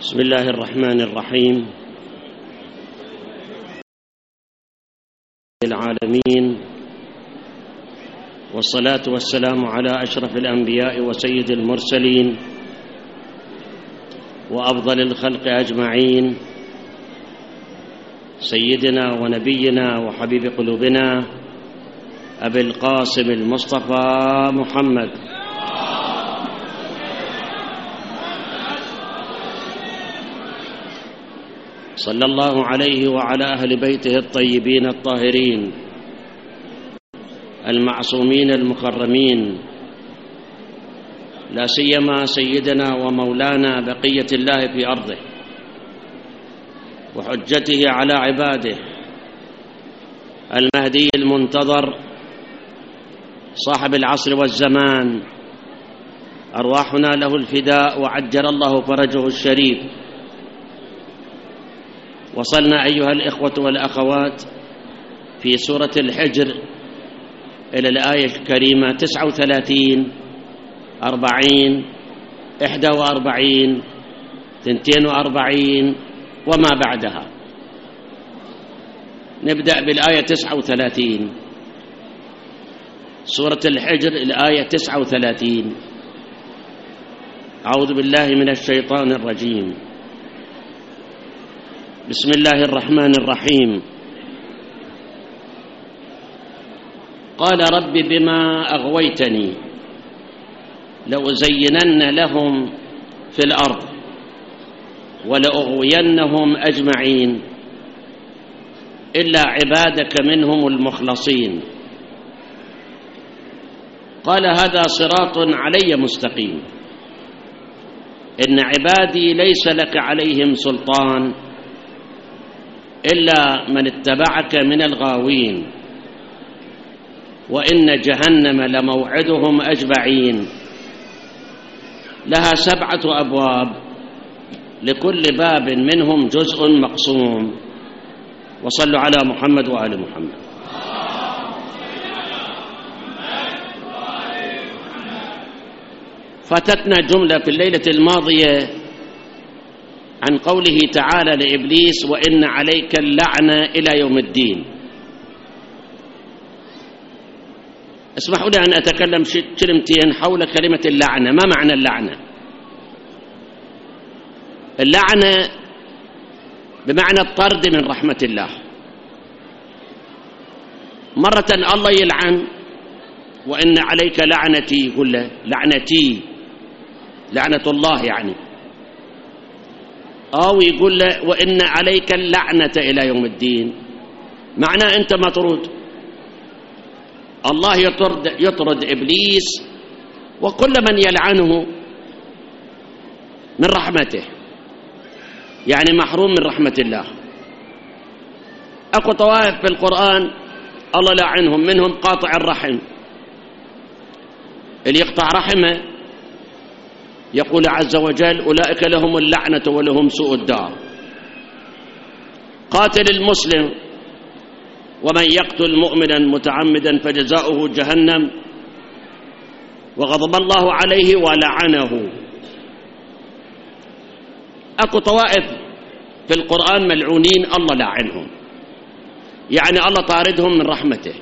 بسم الله الرحمن الرحيم. العالمين، والصلاة والسلام على أشرف الأنبياء وسيد المرسلين وأفضل الخلق أجمعين، سيدنا ونبينا وحبيب قلوبنا أبي القاسم المصطفى محمد صلى الله عليه وعلى أهل بيته الطيبين الطاهرين المعصومين المكرمين، لا سيما سيدنا ومولانا بقية الله في أرضه وحجته على عباده المهدي المنتظر صاحب العصر والزمان، أرواحنا له الفداء وعجل الله فرجه الشريف. وصلنا أيها الإخوة والأخوات في سورة الحجر إلى الآية الكريمة 39 40 41 42 وما بعدها. نبدأ بالآية 39 سورة الحجر الآية 39. أعوذ بالله من الشيطان الرجيم. بسم الله الرحمن الرحيم. قال رب بما أغويتني لأزينن لهم في الأرض ولأغوينهم أجمعين إلا عبادك منهم المخلصين. قال هذا صراط علي مستقيم إن عبادي ليس لك عليهم سلطان إلا من اتبعك من الغاوين وإن جهنم لموعدهم أجمعين لها 7 أبواب لكل باب منهم جزء مقسوم. وصلوا على محمد وآل محمد. فاتتنا جملة في الليلة الماضية عن قوله تعالى لإبليس وإن عليك اللعنة إلى يوم الدين. اسمحوا لي أن أتكلم كلمتين حول كلمة اللعنة. ما معنى اللعنة؟ اللعنة بمعنى الطرد من رحمة الله. مرة الله يلعن وإن عليك لعنتي، يقول له لعنتي لعنة الله يعني، أو يقول له وإن عليك اللعنة إلى يوم الدين، معناه أنت مطرود. الله يطرد إبليس وكل من يلعنه من رحمته، يعني محروم من رحمة الله. أكو طوائف في القرآن الله لعنهم، منهم قاطع الرحم. اللي يقطع رحمه يقول عز وجل أولئك لهم اللعنة ولهم سوء الدار. قاتل المسلم ومن يقتل مؤمنا متعمدا فجزاؤه جهنم وغضب الله عليه ولعنه. أكو طوائف في القرآن ملعونين الله لعنهم، يعني الله طاردهم من رحمته.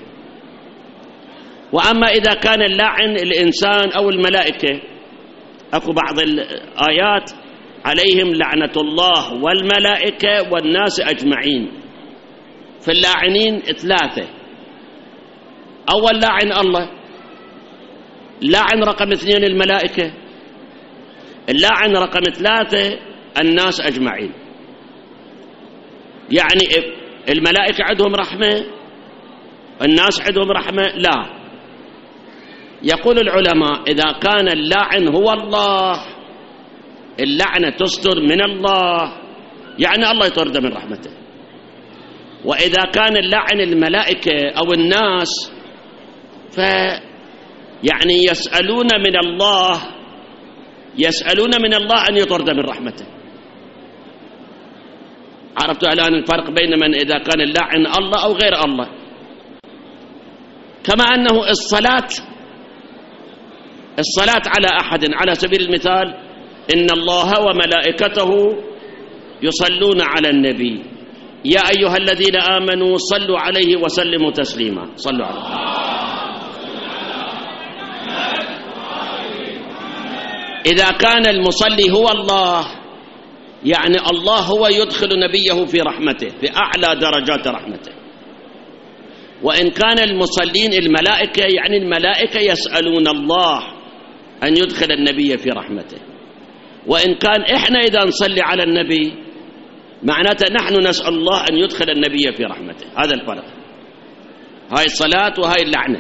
وأما إذا كان اللاعن الإنسان أو الملائكة، أكو بعض الآيات عليهم لعنة الله والملائكة والناس أجمعين. في اللاعنين 3. أول لاعن الله، لاعن رقم 2 الملائكة، اللاعن رقم 3 الناس أجمعين. يعني الملائكة عندهم رحمة، الناس عندهم رحمة؟ لا. يقول العلماء إذا كان اللاعن هو الله، اللعنة تصدر من الله، يعني الله يطرد من رحمته. وإذا كان اللاعن الملائكة أو الناس يعني يسألون من الله أن يطرد من رحمته. عرفتوا الآن الفرق بين من إذا كان اللاعن الله أو غير الله. كما أنه الصلاة على أحد على سبيل المثال إن الله وملائكته يصلون على النبي يا أيها الذين آمنوا صلوا عليه وسلموا تسليما. صلوا عليه. إذا كان المصلي هو الله يعني الله هو يدخل نبيه في رحمته في أعلى درجات رحمته. وإن كان المصلين الملائكة يعني الملائكة يسألون الله أن يدخل النبي في رحمته. وإن كان إحنا إذا نصلي على النبي معناته نحن نسأل الله أن يدخل النبي في رحمته. هذا الفرق. هاي الصلاة وهاي اللعنة.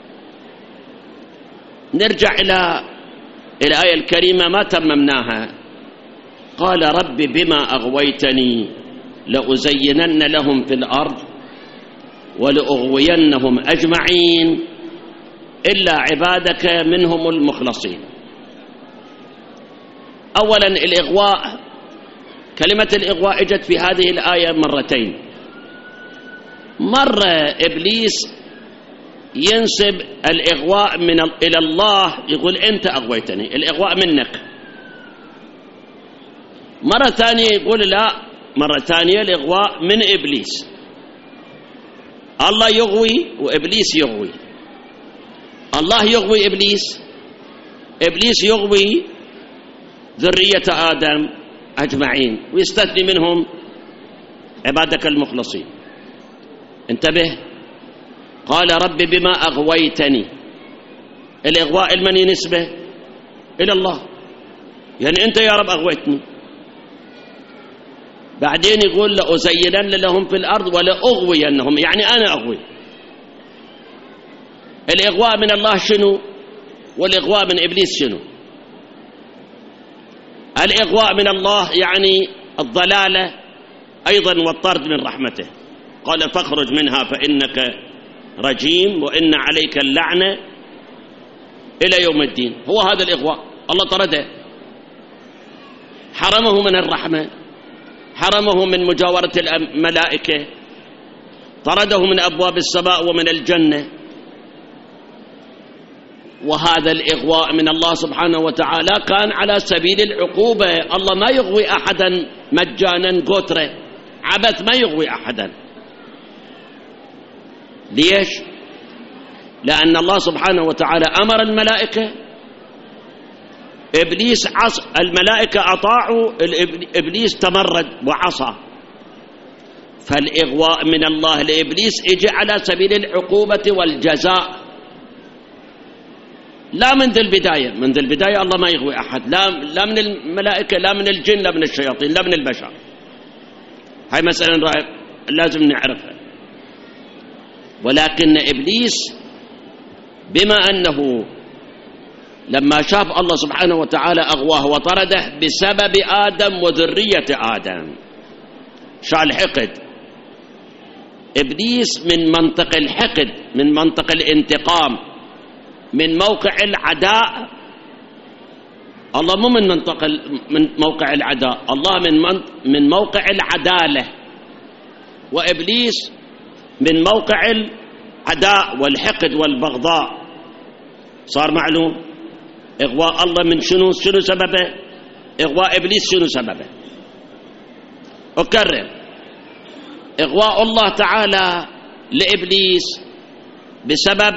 نرجع إلى الآية الكريمة ما تممناها. قال رب بما أغويتني لأزينن لهم في الأرض ولأغوينهم أجمعين إلا عبادك منهم المخلصين. أولا الإغواء، كلمة الإغواء اجت في هذه الآية مرتين. مرة إبليس ينسب الإغواء إلى الله، يقول أنت أغويتني، الإغواء منك. مرة ثانية يقول لا، مرة ثانية الإغواء من إبليس. الله يغوي وإبليس يغوي. الله يغوي إبليس، إبليس يغوي ذرية آدم أجمعين ويستثني منهم عبادك المخلصين. انتبه. قال رب بما أغويتني، الإغواء المني نسبة إلى الله، يعني أنت يا رب أغويتني. بعدين يقول لأزينن لهم في الأرض ولأغوينهم، يعني أنا أغوي. الإغواء من الله شنو والإغواء من إبليس شنو؟ الإغواء من الله يعني الضلالة أيضا والطرد من رحمته. قال فاخرج منها فإنك رجيم وإن عليك اللعنة إلى يوم الدين. هو هذا الإغواء. الله طرده، حرمه من الرحمة، حرمه من مجاورة الملائكة، طرده من أبواب السماء ومن الجنة. وهذا الإغواء من الله سبحانه وتعالى كان على سبيل العقوبة. الله ما يغوي أحدا مجانا قطرة عبث، ما يغوي أحدا. ليش؟ لأن الله سبحانه وتعالى أمر الملائكة، إبليس عصى، الملائكة أطاعوا، إبليس تمرد وعصى. فالإغواء من الله لإبليس اجى على سبيل العقوبة والجزاء، لا منذ البداية. منذ البداية الله ما يغوي أحد، لا من الملائكة، لا من الجن، لا من الشياطين، لا من البشر. هاي مسألة لازم نعرفها. ولكن إبليس بما أنه لما شاف الله سبحانه وتعالى أغواه وطرده بسبب آدم وذرية آدم، شاء الحقد. إبليس من منطق الحقد، من منطق الانتقام، من موقع العداء. الله مو من موقع العداء، الله من موقع العدالة. وإبليس من موقع العداء والحقد والبغضاء. صار معلوم إغواء الله من شنو سببه؟ إغواء إبليس شنو سببه؟ أكرر، إغواء الله تعالى لإبليس بسبب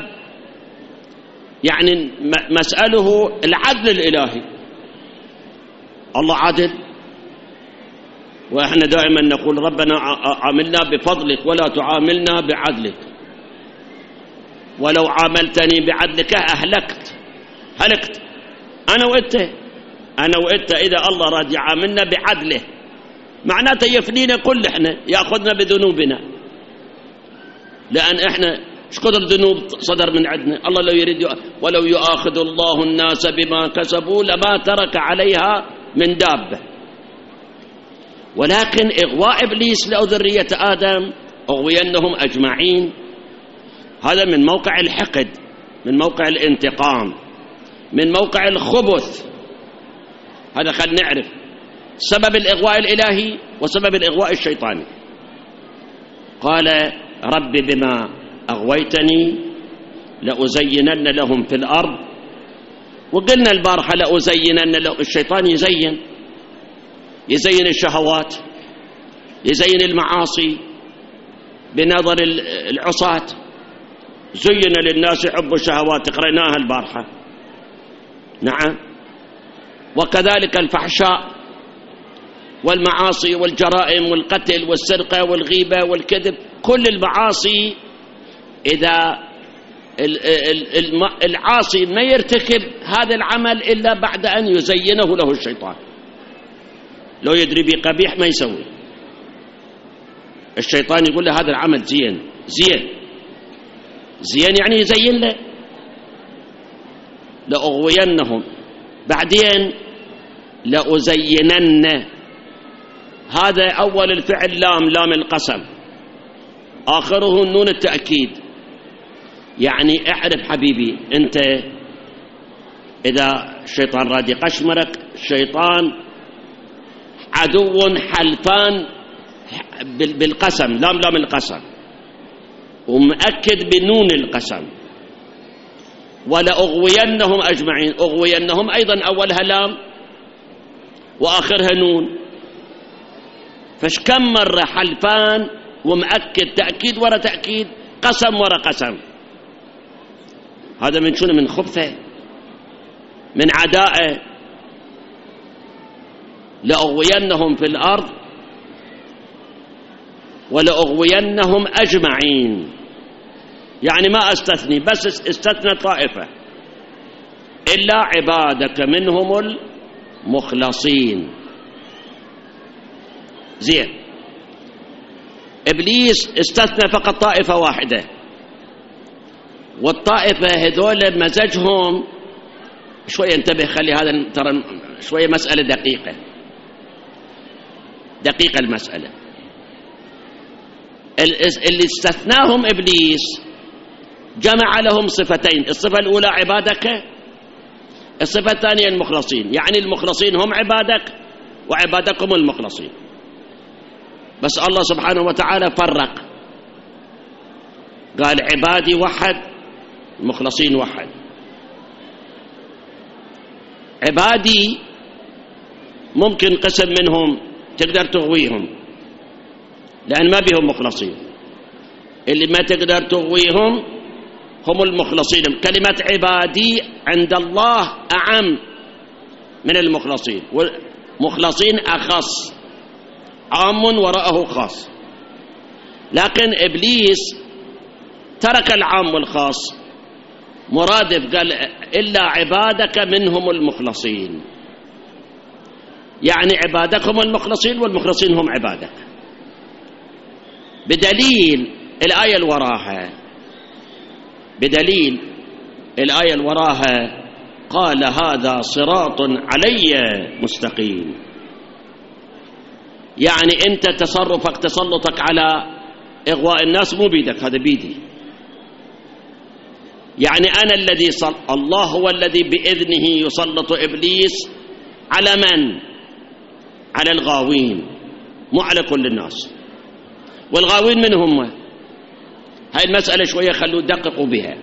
يعني مسأله العدل الإلهي. الله عادل، وإحنا دائما نقول ربنا عاملنا بفضلك ولا تعاملنا بعدلك، ولو عاملتني بعدلك هلكت أنا وإنت إذا الله راد يعاملنا بعدله معناته يفنينا كل إحنا، يأخذنا بذنوبنا، لأن إحنا ايش قدر ذنوب صدر من عندنا. الله لو يريد ولو يؤاخذ الله الناس بما كسبوا لما ترك عليها من دابة. ولكن إغواء إبليس لذرية آدم أغوينهم أجمعين، هذا من موقع الحقد، من موقع الانتقام، من موقع الخبث. هذا خلينا نعرف سبب الإغواء الإلهي وسبب الإغواء الشيطاني. قال رب بما أغويتني لأزينن لهم في الأرض. وقلنا البارحة لأزينن الشيطان يزين الشهوات، يزين المعاصي بنظر العصاة. زين للناس حب الشهوات، قرأناها البارحة. نعم. وكذلك الفحشاء والمعاصي والجرائم والقتل والسرقة والغيبة والكذب، كل المعاصي إذا العاصي ما يرتكب هذا العمل إلا بعد أن يزينه له الشيطان. لو يدري بقبيح ما يسوي، الشيطان يقول له هذا العمل زين زين زين، يعني يزين له. لأغوينهم، بعدين لأزينن، هذا أول الفعل لام القسم، آخره نون التأكيد. يعني اعرف حبيبي أنت إذا الشيطان راد يقشمرك، الشيطان عدو حلفان بالقسم، لام القسم، ومؤكد بنون القسم. ولأغوينهم أجمعين، أغوينهم أيضا أولها لام وآخرها نون، فش كم مرة حلفان ومؤكد، تأكيد ورا تأكيد، قسم ورا قسم. هذا من شنو؟ من خبثه، من عدائه. لأغوينهم في الأرض ولأغوينهم أجمعين، يعني ما أستثني، بس استثنى طائفة، إلا عبادك منهم المخلصين. زين. إبليس استثنى فقط طائفة واحدة، والطائفة هذول مزجهم شوية، انتبه، خلي هذا ترى شوية مسألة دقيقة المسألة. اللي استثناهم إبليس جمع لهم صفتين، الصفة الأولى عبادك، الصفة الثانية المخلصين، يعني المخلصين هم عبادك وعبادكم المخلصين. بس الله سبحانه وتعالى فرق، قال عبادي وحد، المخلصين وحد. عبادي ممكن قسم منهم تقدر تغويهم لأن ما بهم مخلصين، اللي ما تقدر تغويهم هم المخلصين. كلمة عبادي عند الله أعم من المخلصين، والمخلصين أخص، عام وراءه خاص. لكن إبليس ترك العام والخاص، مرادف، قال إلا عبادك منهم المخلصين، يعني عبادكم المخلصين والمخلصين هم عبادك، بدليل الآية الوراها قال هذا صراط علي مستقيم. يعني أنت تصرفك تسلطك على إغواء الناس مو بيدك، هذا بيدي. يعني أنا الذي الله هو الذي بإذنه يسلط إبليس على من؟ على الغاوين، مو على كل الناس. والغاوين من هم؟ هاي المسألة شوية خلوا دققوا بها،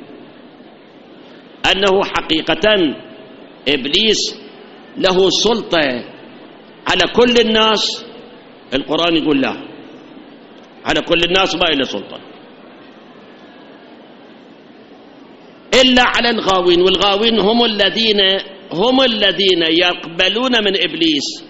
أنه حقيقة إبليس له سلطة على كل الناس. القرآن يقول لا، على كل الناس ما له سلطة إلا على الغاوين. والغاوين هم الذين يقبلون من إبليس،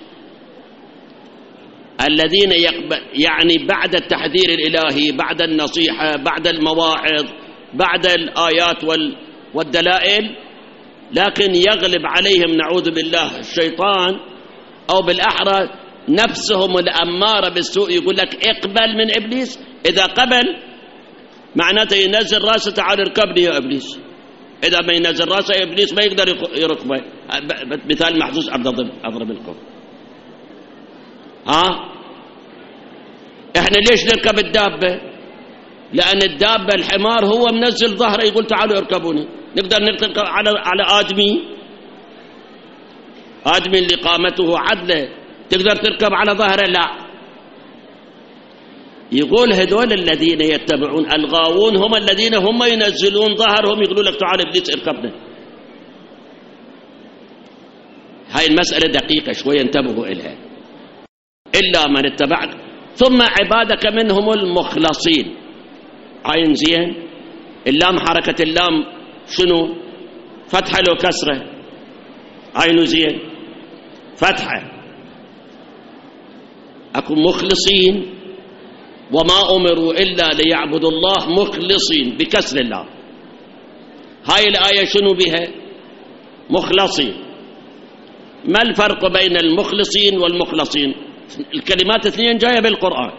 الذين يعني بعد التحذير الإلهي، بعد النصيحة، بعد المواعظ، بعد الآيات والدلائل، لكن يغلب عليهم نعوذ بالله الشيطان، أو بالأحرى نفسهم الأمارة بالسوء، يقول لك اقبل من إبليس. إذا قبل معناته ينزل راسه، تعال اركبني يا إبليس. إذا ما ينزل راسه إبليس ما يقدر يركبه. مثال محسوس أضرب لكم. احنا ليش نركب الدابة؟ لأن الدابة الحمار هو منزل ظهره يقول تعالوا اركبوني. نقدر نركب على آدمي اللي قامته عدلة تقدر تركب على ظهره؟ لا. يقول هذول الذين يتبعون الغاوون هم الذين هم ينزلون ظهرهم يقولوا لك تعال ابليس اركبنا. هاي المسألة دقيقة شوية، انتبهوا إلها. إلا من اتبعك ثم عبادك منهم المخلصين. عين زين. اللام حركة اللام شنو؟ فتحة لو كسرة؟ عين زين فتحة. أكو مخلصين وما أمروا إلا ليعبدوا الله مخلصين بكسر اللام. هاي الآية شنو بها؟ مخلصين. ما الفرق بين المخلصين والمخلصين؟ الكلمات اثنين جاية بالقرآن.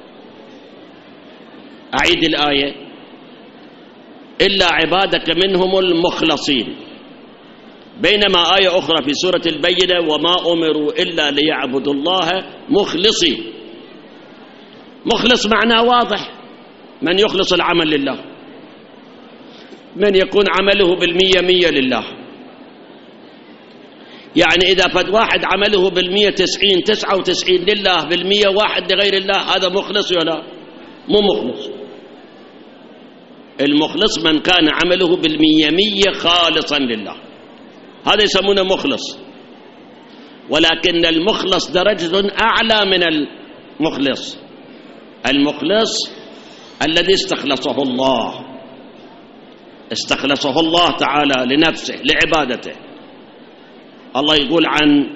أعيد الآية: إلا عبادك منهم المخلصين، بينما آية أخرى في سورة البينة: وما أمروا إلا ليعبدوا الله مخلصين. مخلص معناه واضح، من يخلص العمل لله، من يكون عمله 100 لله. يعني إذا فد واحد عمله 99 لله 101 لغير الله، هذا مخلص ولا مو مخلص؟ المخلص من كان عمله 100 خالصا لله، هذا يسمونه مخلص. ولكن المخلص درجة أعلى من المخلص. المخلص الذي استخلصه الله تعالى لنفسه لعبادته. الله يقول عن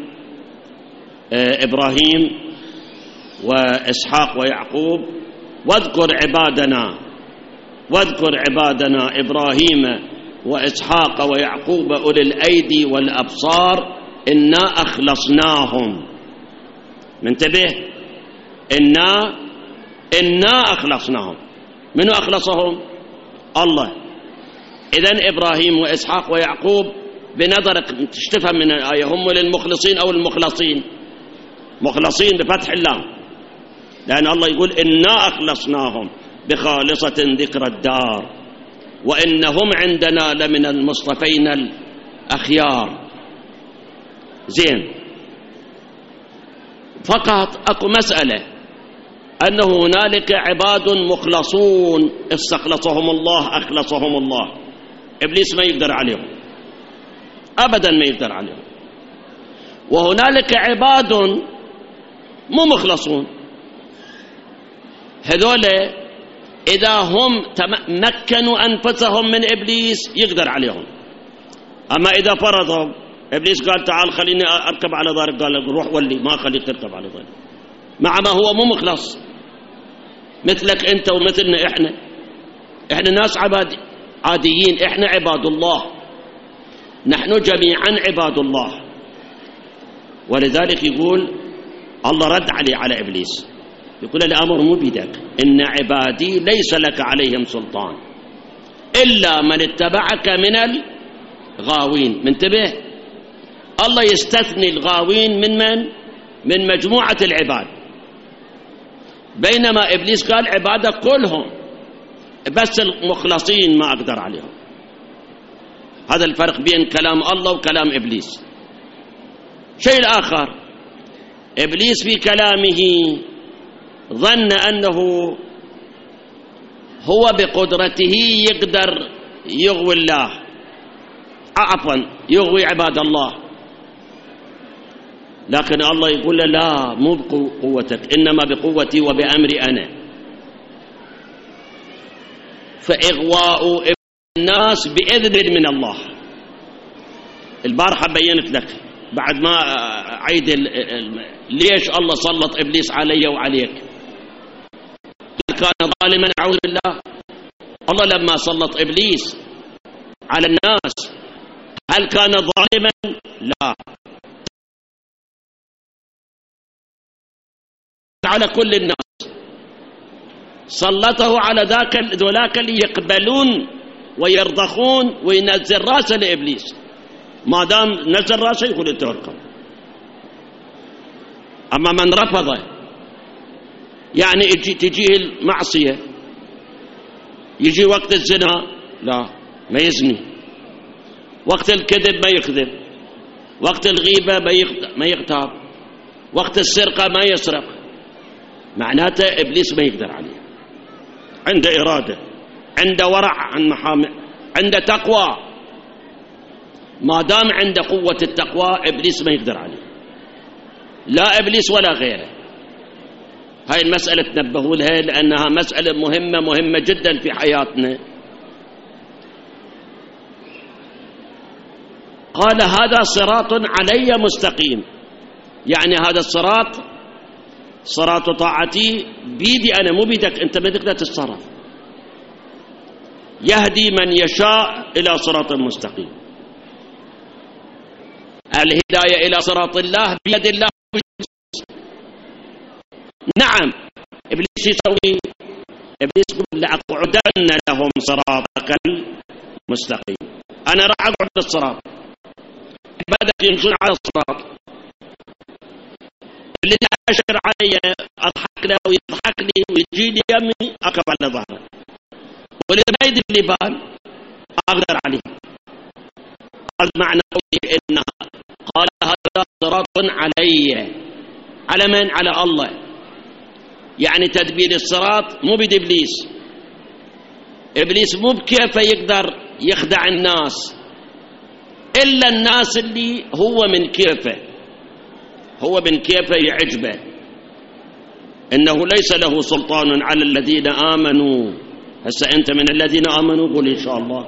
إبراهيم وإسحاق ويعقوب: واذكر عبادنا إبراهيم وإسحاق ويعقوب أولي الأيدي والأبصار إنا أخلصناهم. منتبه، إنا أخلصناهم. منو أخلصهم؟ الله. إذن إبراهيم وإسحاق ويعقوب بنظرك تشتفهم من الآية هم للمخلصين أو المخلصين؟ مخلصين بفتح اللام، لأن الله يقول إنا أخلصناهم بخالصة ذكر الدار وإنهم عندنا لمن المصطفين الأخيار. زين. فقط أكو مسألة، أنه هنالك عباد مخلصون استخلصهم الله أخلصهم الله. إبليس ما يقدر عليهم أبدا، ما يقدر عليهم. وهنالك عباد مو مخلصون، هذول إذا هم مكنوا أنفسهم من إبليس يقدر عليهم. أما إذا فرضهم إبليس قال تعال خليني أركب على ظهرك، قال روح ولي، ما خليك تركب على ظهرك، مع ما هو مو مخلص. مثلك أنت ومثلنا، إحنا ناس عاديين، إحنا عباد الله، نحن جميعا عباد الله. ولذلك يقول الله رد على إبليس، يقول الأمر مو بيدك، إن عبادي ليس لك عليهم سلطان إلا من اتبعك من الغاوين. منتبه، الله يستثني الغاوين من مجموعة العباد، بينما إبليس قال عبادك كلهم، بس المخلصين ما أقدر عليهم. هذا الفرق بين كلام الله وكلام إبليس. شيء الآخر، إبليس في كلامه ظن أنه هو بقدرته يقدر يغوي الله، يغوي عباد الله، لكن الله يقول له لا، مو بقوتك، إنما بقوتي وبأمري أنا. فإغواء الناس بإذن من الله. البارحة بينت لك بعد ما عيد ليش الله سلط إبليس علي وعليك. هل كان ظالما؟ أعوذ بالله. الله لما سلط إبليس على الناس هل كان ظالما؟ لا، على كل الناس سلطه على ذولاك اللي يقبلون ويرضخون وينزل راسه لإبليس. ما دام نزل راسه يقول اتركه. أما من رفضه، يعني تجيه المعصية، يجي وقت الزنا لا ما يزني، وقت الكذب ما يكذب، وقت الغيبة ما يغتاب، وقت السرقة ما يسرق. معناته إبليس ما يقدر عليه. عنده إرادة، عنده ورع عن محامي، عنده تقوى. ما دام عنده قوة التقوى إبليس ما يقدر عليه، لا إبليس ولا غيره. هاي المسألة تنبهوا لها لأنها مسألة مهمة جدا في حياتنا. قال هذا صراط علي مستقيم، يعني هذا الصراط صراط طاعتي بيدي أنا مو بيدك أنت، بدك لا تتصرف. يهدي من يشاء إلى صراط مستقيم. الهداية إلى صراط الله بيد الله. نعم إبليس يسوي، إبليس يقول لأقعدن لهم صراطك المستقيم، أنا راح أقعد الصراط، بدك يمشون على الصراط، اللي أشر علي أضحك له ويضحك لي ويجي لي يمي أقف على ظهره، واللي ما يدري لي بال أقدر عليه. قال معنى قوله إنها قال هذا صراط علي، على من؟ على الله. يعني تدبير الصراط مو بيد إبليس. إبليس مو بكيفه يقدر يخدع الناس إلا الناس اللي هو من كيفه، هو من كيفه يعجبه. إنه ليس له سلطان على الذين آمنوا. هسه أنت من الذين آمنوا قل إن شاء الله.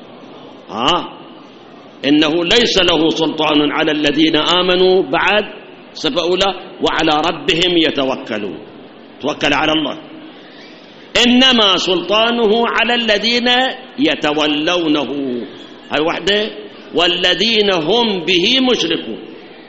إنه ليس له سلطان على الذين آمنوا بعد صفة أولى وعلى ربهم يتوكلون. توكل على الله. إنما سلطانه على الذين يتولونه، هاي وحده، والذين هم به مشركون.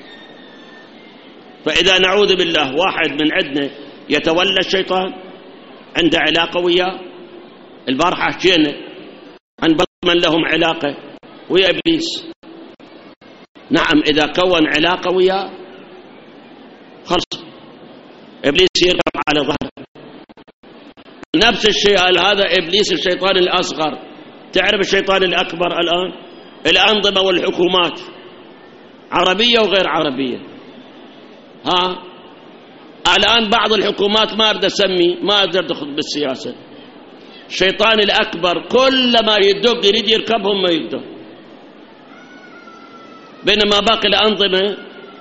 فإذا نعوذ بالله واحد من عندنا يتولى الشيطان، عنده علاقة وياه. البارحة حكينا عن بعض من لهم علاقة ويا إبليس. نعم إذا كون علاقة وياه خلص إبليس يركب على ظهره. نفس الشيء هذا إبليس الشيطان الأصغر. تعرف الشيطان الأكبر الآن الأنظمة والحكومات عربية وغير عربية. الآن بعض الحكومات ما أقدر أسمي، ما أقدر أدخل بالسياسة. الشيطان الأكبر كلما يدق يريد يركبهم ما يقدر، بينما باقي الأنظمة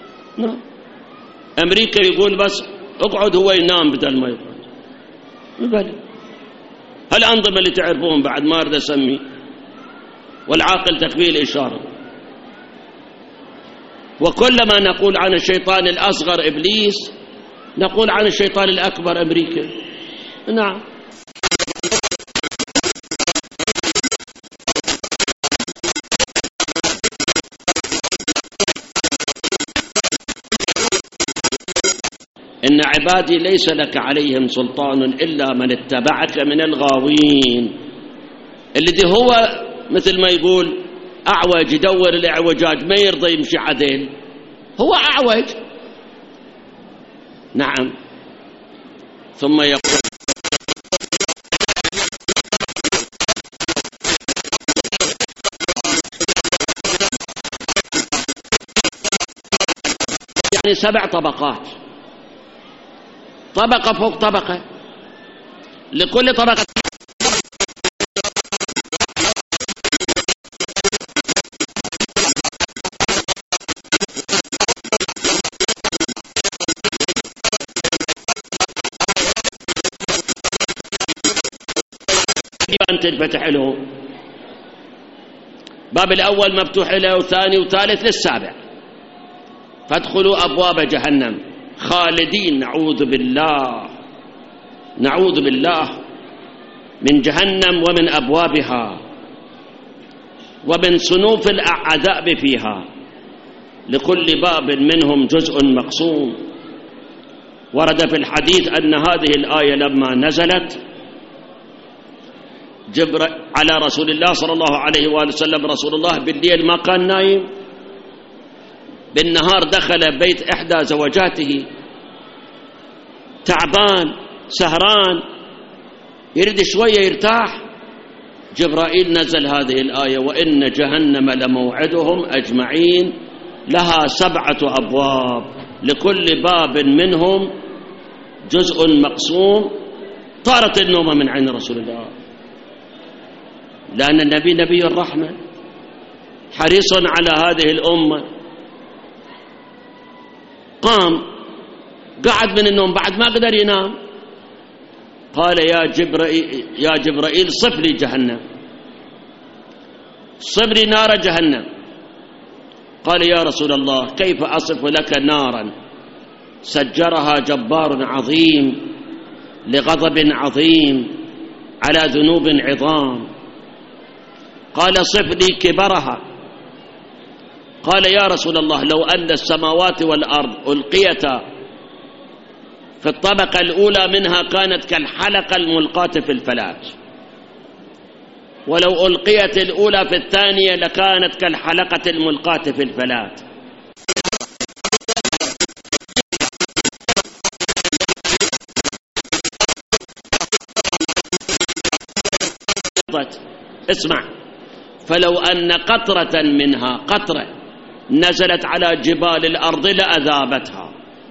أمريكا يقول بس اقعد هو ينام بدل ما يقعد. الأنظمة اللي تعرفون بعد ما أريد أسمي، والعاقل تكفيه الإشارة. وكلما نقول عن الشيطان الأصغر إبليس نقول عن الشيطان الأكبر أمريكا. نعم إن عبادي ليس لك عليهم سلطان إلا من اتبعك من الغاوين. الذي هو مثل ما يقول أعوج، يدور الإعوجاج، ما يرضى يمشي عدل، هو أعوج. نعم. ثم يقول يعني 7 طبقات، طبقة فوق طبقة، لكل طبقة تنفتح له. باب الأول مفتوح له، وثاني وثالث للسابع. فادخلوا أبواب جهنم خالدين، نعوذ بالله من جهنم ومن أبوابها ومن صنوف العذاب فيها، لكل باب منهم جزء مقسوم. ورد في الحديث أن هذه الآية لما نزلت جبر على رسول الله صلى الله عليه وآله وسلم، رسول الله بالليل ما كان نايم، بالنهار دخل بيت إحدى زوجاته تعبان سهران يريد شوية يرتاح، جبرائيل نزل هذه الآية: وإن جهنم لموعدهم أجمعين لها 7 أبواب لكل باب منهم جزء مقسوم. طارت النومة من عين رسول الله، لأن النبي نبي الرحمة حريص على هذه الأمة. قام قعد من النوم بعد ما قدر ينام. قال يا جبرائيل صف لي جهنم، صف لي نار جهنم. قال يا رسول الله كيف أصف لك نارا سجرها جبار عظيم لغضب عظيم على ذنوب عظام؟ قال صف لي كبرها. قال يا رسول الله لو أن السماوات والأرض ألقيتا في الطبقة الأولى منها كانت كالحلقة الملقاة في الفلاة، ولو ألقيت الأولى في الثانية لكانت كالحلقة الملقاة في الفلاة. اسمع، فلو أن قطرة منها قطرة نزلت على جبال الأرض لأذابتها.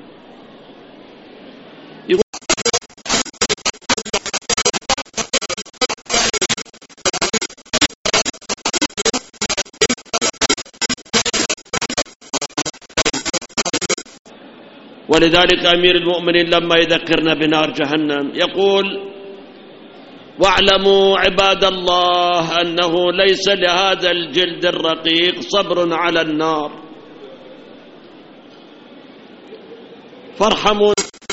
ولذلك أمير المؤمنين لما يذكرنا بنار جهنم يقول: واعلموا عباد الله أنه ليس لهذا الجلد الرقيق صبر على النار، فارحموا.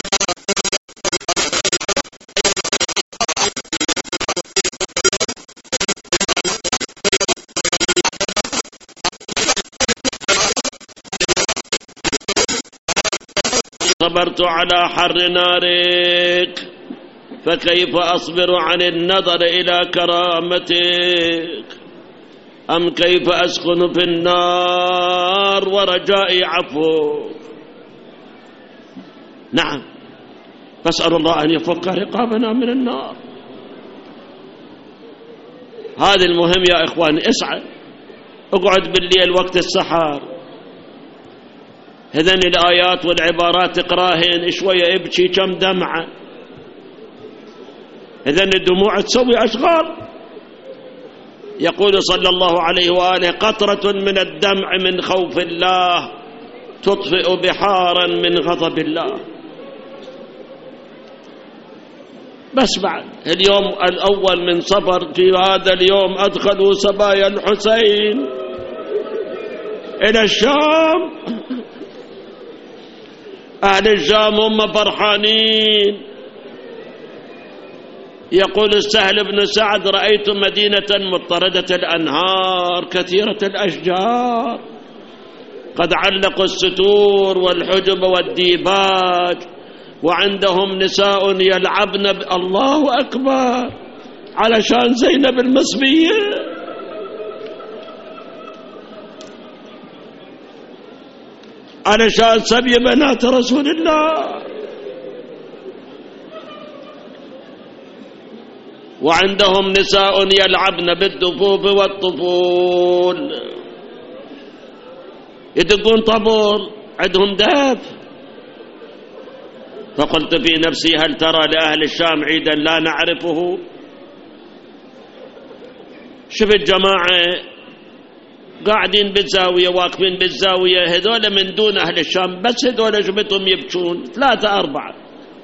صبرت على حر نارك فكيف أصبر عن النظر إلى كرامتك؟ أم كيف أسكن في النار ورجائي عفوك؟ نعم، فاسأل الله أن يفك رقابنا من النار. هذا المهم يا إخوان. اسعى، اقعد بالليل وقت السحر، هذن الآيات والعبارات اقراهن شوية، ابكي كم دمعة، هذن الدموع تسوي أشغال. يقول صلى الله عليه وآله: قطرة من الدمع من خوف الله تطفئ بحارا من غضب الله. بس بعد اليوم الأول من صفر في هذا اليوم أدخلوا سبايا الحسين إلى الشام. أهل الشام هم فرحانين. يقول السهل بن سعد: رأيت مدينة مضطردة الأنهار كثيرة الأشجار، قد علقوا الستور والحجب والديباج، وعندهم نساء يلعبن الله أكبر علشان زينب المصبية. علشان سبي بنات رسول الله. وعندهم نساء يلعبن بالدفوف والطفول، يدقون طبول، عندهم دف. فقلت في نفسي: هل ترى لأهل الشام عيدا لا نعرفه؟ شوف الجماعة قاعدين بالزاوية، واقفين بالزاوية، هذول من دون أهل الشام، بس هذول شفتهم يبكون 3 4.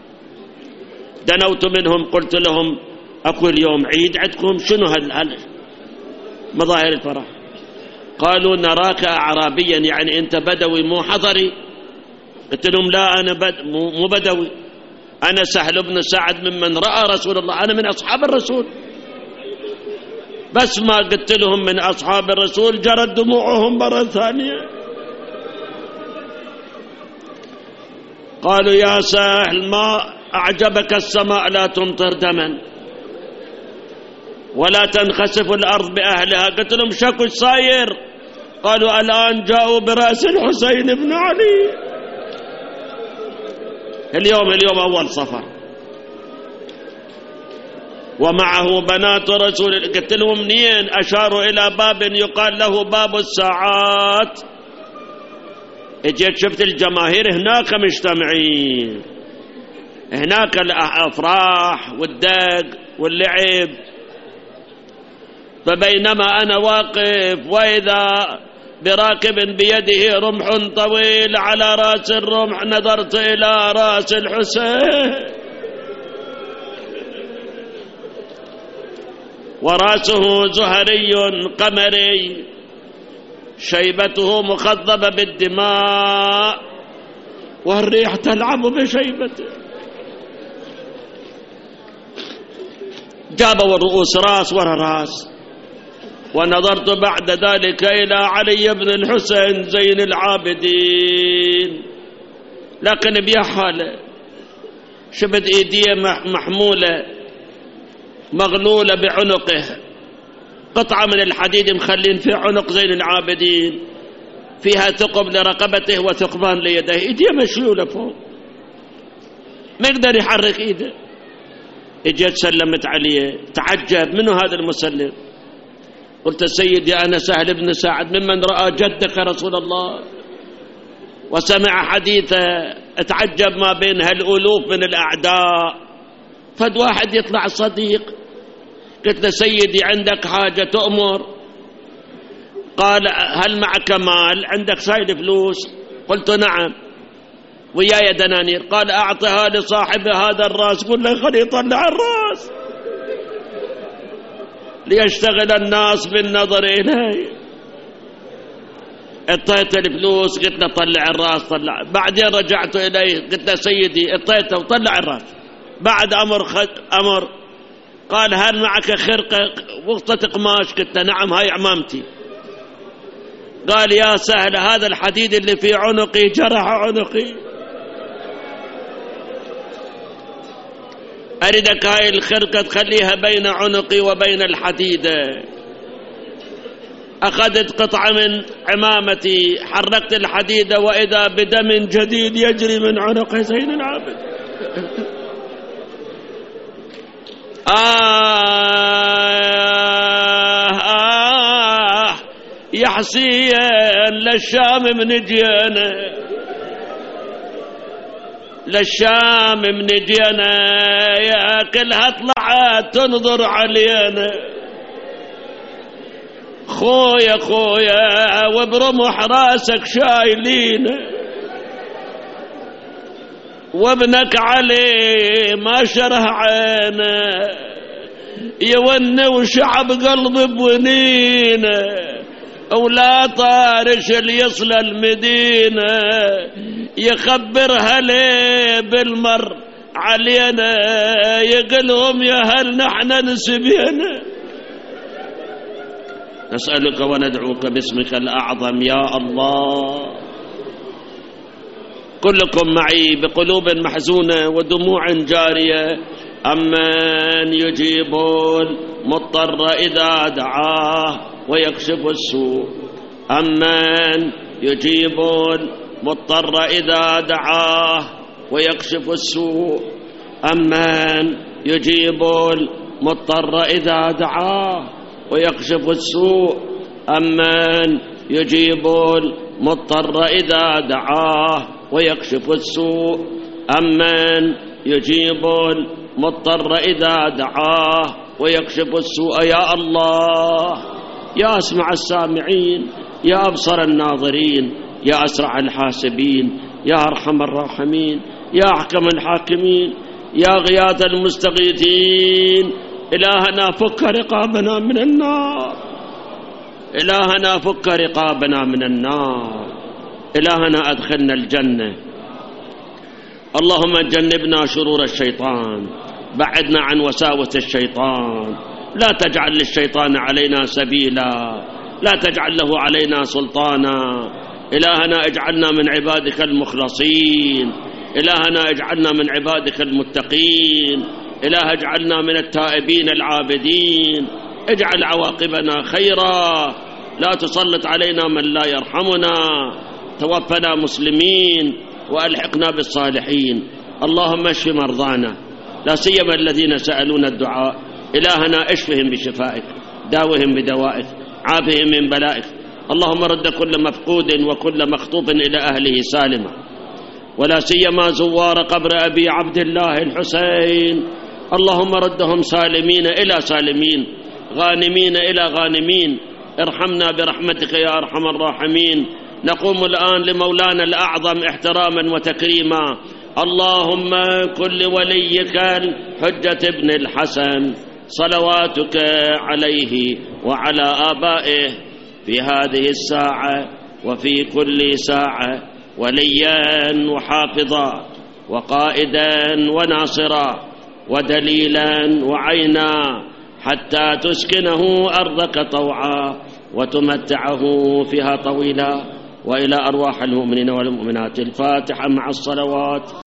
دنوت منهم قلت لهم: أكو اليوم عيد عندكم؟ شنو مظاهر الفرح؟ قالوا: نراك أعرابيا، يعني أنت بدوي مو حضري. قلت لهم: لا، أنا مو بدوي، أنا سهل بن سعد ممن رأى رسول الله، أنا من أصحاب الرسول. بس ما قلت لهم من أصحاب الرسول جرت دموعهم مرة ثانية. قالوا: يا سهل، ما أعجبك السماء لا تمطر دما ولا تنخسف الأرض بأهلها؟ قلت لهم: شكو صاير؟ قالوا: الآن جاءوا برأس الحسين بن علي. اليوم أول صفر، ومعه بنات رسول. قلت لهم: منين؟ أشاروا إلى باب يقال له باب الساعات. اجيت شفت الجماهير هناك مجتمعين، هناك الأفراح والدق واللعب. فبينما أنا واقف وإذا براكب بيده رمح طويل، على رأس الرمح نظرت إلى رأس الحسين ورأسه زهري قمري، شيبته مخضبة بالدماء، والريح تلعب بشيبته. جابوا الرؤوس راس ورا راس. ونظرت بعد ذلك إلى علي بن الحسين زين العابدين، لكن بيا حاله شفت ايديه محمولة مغلولة بعنقه، قطعة من الحديد مخلين في عنق زين العابدين، فيها ثقب لرقبته وثقبان ليديه، ايديه مشلولة فوق، ما يقدر يحرك ايده. اجيت سلمت عليه، تعجب، منو هذا المسلم؟ قلت سيدي أنا سهل بن سعد ممن رأى جدك رسول الله وسمع حديثه، اتعجب ما بين هالألوف من الأعداء فد واحد يطلع صديق. قلت له سيدي عندك حاجة تأمر؟ قال هل معك مال؟ عندك سايل فلوس؟ قلت نعم، وياي دنانير. قال أعطها لصاحب هذا الراس، قل له خلي يطلع الراس ليشتغل الناس بالنظر إليه. اعطيت الفلوس، قلت له طلع الراس، طلع. بعدين رجعت إليه قلت له سيدي اعطيته وطلع الراس. بعد أمر قال هل معك خرقة وقطة قماش؟ قلت له نعم هاي عمامتي. قال يا سهل هذا الحديد اللي في عنقي جرح عنقي، أريدك هاي الخرقة تخليها بين عنقي وبين الحديدة. أخذت قطعة من عمامتي، حركت الحديدة، وإذا بدم جديد يجري من عنق زين العابد. يا حسين للشام من جينا، للشام من جينا، يا كلها طلعت تنظر علينا. خويا خويا وبرمح راسك شايلين، وابنك علي ما شره عينه، يوني وشعب قلب بونينه، ولا طارش اللي يصل المدينة يخبرها ليه بالمر علينا، يقلهم يا هل نحن نسبينا. نسألك وندعوك باسمك الأعظم يا الله. كلكم معي بقلوب محزونة ودموع جارية. أمن يجيب المضطر إذا دعاه ويكشف السوء، أمن يجيب المضطر إذا دعاه ويكشف السوء، أمن يجيب المضطر إذا دعاه ويكشف السوء، أمن يجيب المضطر إذا دعاه ويكشف السوء، أمن يجيب المضطر إذا دعاه ويكشف السوء. يا الله، يا أسمع السامعين، يا أبصر الناظرين، يا أسرع الحاسبين، يا أرحم الراحمين، يا أحكم الحاكمين، يا غياث المستغيثين. إلهنا فك رقابنا من النار، إلهنا فك رقابنا من النار، إلهنا أدخلنا الجنة. اللهم جنبنا شرور الشيطان، بعدنا عن وساوس الشيطان، لا تجعل للشيطان علينا سبيلا، لا تجعل له علينا سلطانا. إلهنا اجعلنا من عبادك المخلصين، إلهنا اجعلنا من عبادك المتقين، إله اجعلنا من التائبين العابدين، اجعل عواقبنا خيرا، لا تسلط علينا من لا يرحمنا، توفنا مسلمين وألحقنا بالصالحين. اللهم اشف مرضانا، لا سيما الذين سألون الدعاء. إلهنا اشفهم بشفائك، داوهم بدوائك، عافهم من بلائك. اللهم رد كل مفقود وكل مخطوف إلى أهله سالما، ولا سيما زوار قبر أبي عبد الله الحسين. اللهم ردهم سالمين إلى سالمين، غانمين إلى غانمين، ارحمنا برحمتك يا أرحم الراحمين. نقوم الآن لمولانا الأعظم احتراما وتكريما. اللهم كن لوليك الحجة ابن الحسن صلواتك عليه وعلى آبائه في هذه الساعة وفي كل ساعة وليا وحافظا وقائدا وناصرا ودليلا وعينا، حتى تسكنه أرضك طوعا وتمتعه فيها طويلا. وإلى أرواح المؤمنين والمؤمنات الفاتحة مع الصلوات.